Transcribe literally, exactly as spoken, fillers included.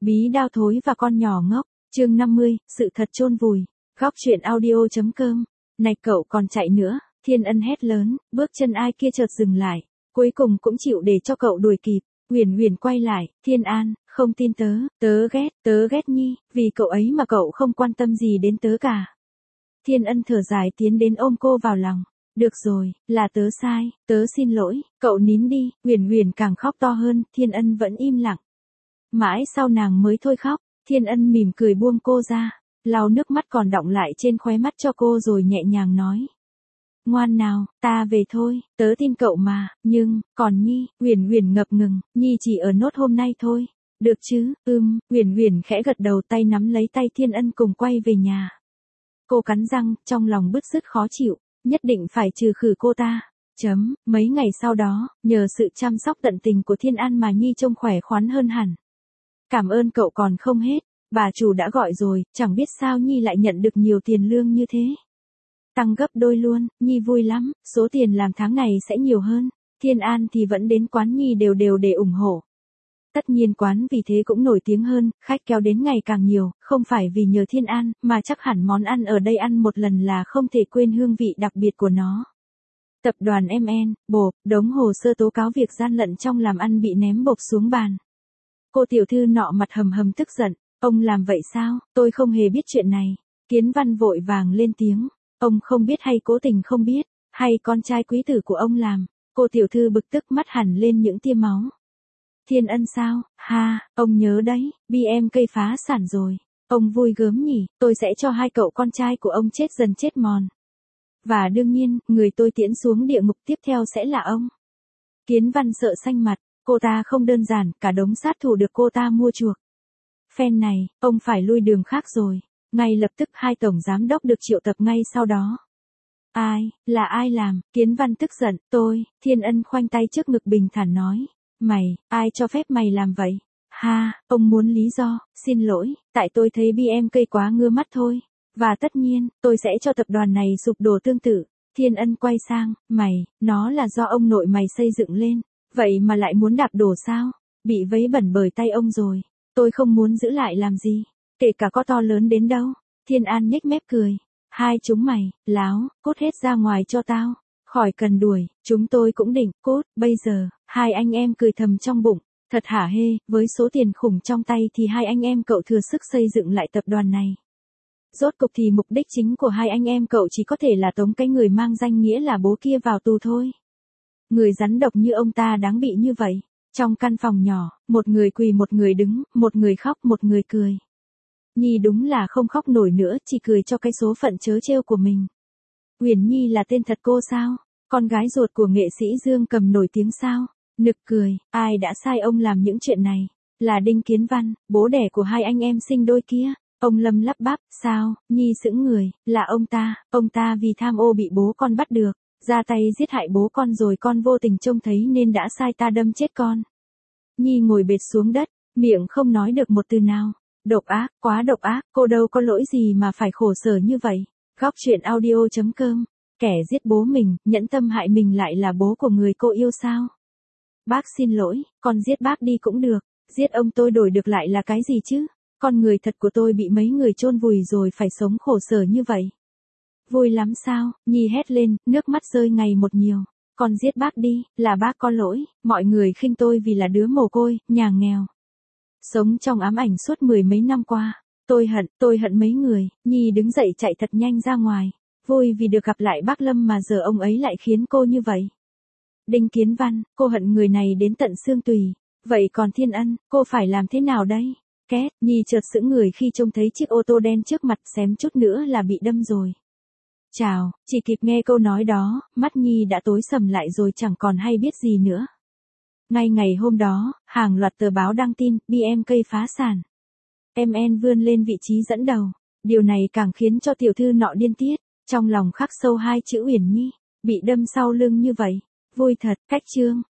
Bí đao thối và con nhỏ ngốc, chương năm mươi, sự thật chôn vùi. Góc truyện audio.com. Này cậu còn chạy nữa, Thiên Ân hét lớn, bước chân ai kia chợt dừng lại, cuối cùng cũng chịu để cho cậu đuổi kịp. Uyển Uyển quay lại, Thiên An, không tin tớ, tớ ghét, tớ ghét Nhi, vì cậu ấy mà cậu không quan tâm gì đến tớ cả. Thiên Ân thở dài tiến đến ôm cô vào lòng. Được rồi, là tớ sai, tớ xin lỗi, cậu nín đi. Uyển Uyển càng khóc to hơn, Thiên Ân vẫn im lặng. Mãi sau nàng mới thôi khóc, Thiên Ân mỉm cười buông cô ra, lau nước mắt còn đọng lại trên khóe mắt cho cô rồi nhẹ nhàng nói. Ngoan nào, ta về thôi, tớ tin cậu mà, nhưng, còn Nhi, Uyển Uyển ngập ngừng, Nhi chỉ ở nốt hôm nay thôi. Được chứ, ưm, Uyển Uyển khẽ gật đầu tay nắm lấy tay Thiên Ân cùng quay về nhà. Cô cắn răng, trong lòng bứt rứt khó chịu, nhất định phải trừ khử cô ta. Chấm, mấy ngày sau đó, nhờ sự chăm sóc tận tình của Thiên An mà Nhi trông khỏe khoắn hơn hẳn. Cảm ơn cậu còn không hết, bà chủ đã gọi rồi, chẳng biết sao Nhi lại nhận được nhiều tiền lương như thế. Tăng gấp đôi luôn, Nhi vui lắm, số tiền làm tháng này sẽ nhiều hơn. Thiên An thì vẫn đến quán Nhi đều đều để ủng hộ. Tất nhiên quán vì thế cũng nổi tiếng hơn, khách kéo đến ngày càng nhiều, không phải vì nhờ Thiên An, mà chắc hẳn món ăn ở đây ăn một lần là không thể quên hương vị đặc biệt của nó. Tập đoàn em en, bộp, đống hồ sơ tố cáo việc gian lận trong làm ăn bị ném bộp xuống bàn. Cô tiểu thư nọ mặt hầm hầm tức giận, ông làm vậy sao, tôi không hề biết chuyện này. Kiến Văn vội vàng lên tiếng, ông không biết hay cố tình không biết, hay con trai quý tử của ông làm. Cô tiểu thư bực tức mắt hẳn lên những tia máu. Thiên Ân sao, ha, ông nhớ đấy, bê em cây phá sản rồi. Ông vui gớm nhỉ, tôi sẽ cho hai cậu con trai của ông chết dần chết mòn. Và đương nhiên, người tôi tiễn xuống địa ngục tiếp theo sẽ là ông. Kiến Văn sợ xanh mặt, cô ta không đơn giản, cả đống sát thủ được cô ta mua chuộc. Phen này, ông phải lui đường khác rồi. Ngay lập tức hai tổng giám đốc được triệu tập ngay sau đó. Ai, là ai làm, Kiến Văn tức giận, tôi. Thiên Ân khoanh tay trước ngực bình thản nói. Mày, ai cho phép mày làm vậy? Ha, ông muốn lý do, xin lỗi, tại tôi thấy bê em cây quá ngưa mắt thôi. Và tất nhiên, tôi sẽ cho tập đoàn này sụp đổ tương tự. Thiên Ân quay sang, mày, nó là do ông nội mày xây dựng lên, vậy mà lại muốn đạp đổ sao? Bị vấy bẩn bởi tay ông rồi, tôi không muốn giữ lại làm gì, kể cả có to lớn đến đâu. Thiên An nhếch mép cười, hai chúng mày, láo, cút hết ra ngoài cho tao. Khỏi cần đuổi, chúng tôi cũng định, cút, bây giờ, hai anh em cười thầm trong bụng, thật hả hê, với số tiền khủng trong tay thì hai anh em cậu thừa sức xây dựng lại tập đoàn này. Rốt cục thì mục đích chính của hai anh em cậu chỉ có thể là tống cái người mang danh nghĩa là bố kia vào tù thôi. Người rắn độc như ông ta đáng bị như vậy. Trong căn phòng nhỏ, một người quỳ một người đứng, một người khóc một người cười. Nhi đúng là không khóc nổi nữa, chỉ cười cho cái số phận trớ trêu của mình. Uyển Nhi là tên thật cô sao? Con gái ruột của nghệ sĩ Dương Cầm nổi tiếng sao? Nực cười, ai đã sai ông làm những chuyện này? Là Đinh Kiến Văn, bố đẻ của hai anh em sinh đôi kia. Ông Lâm lắp bắp, sao? Nhi sững người, là ông ta, ông ta vì tham ô bị bố con bắt được, ra tay giết hại bố con rồi con vô tình trông thấy nên đã sai ta đâm chết con. Nhi ngồi bệt xuống đất, miệng không nói được một từ nào. Độc ác, quá độc ác, cô đâu có lỗi gì mà phải khổ sở như vậy. Góc truyện audio.com. Kẻ giết bố mình, nhẫn tâm hại mình lại là bố của người cô yêu sao? Bác xin lỗi, con giết bác đi cũng được, giết ông tôi đổi được lại là cái gì chứ? Con người thật của tôi bị mấy người chôn vùi rồi phải sống khổ sở như vậy. Vui lắm sao? Nhi hét lên, nước mắt rơi ngày một nhiều. Con giết bác đi, là bác có lỗi, mọi người khinh tôi vì là đứa mồ côi, nhà nghèo. Sống trong ám ảnh suốt mười mấy năm qua. Tôi hận, tôi hận mấy người. Nhi đứng dậy chạy thật nhanh ra ngoài. Vui vì được gặp lại bác Lâm mà giờ ông ấy lại khiến cô như vậy. Đinh Kiến Văn, cô hận người này đến tận xương tùy. Vậy còn Thiên Ân, cô phải làm thế nào đây? Két, Nhi chợt sững người khi trông thấy chiếc ô tô đen trước mặt, xém chút nữa là bị đâm rồi. Chào, chỉ kịp nghe câu nói đó, mắt Nhi đã tối sầm lại rồi chẳng còn hay biết gì nữa. Ngay ngày hôm đó, hàng loạt tờ báo đăng tin, bê em cây phá sản. em en vươn lên vị trí dẫn đầu. Điều này càng khiến cho tiểu thư nọ điên tiết. Trong lòng khắc sâu hai chữ Uyển Nhi, bị đâm sau lưng như vậy. Vui thật, cách chương.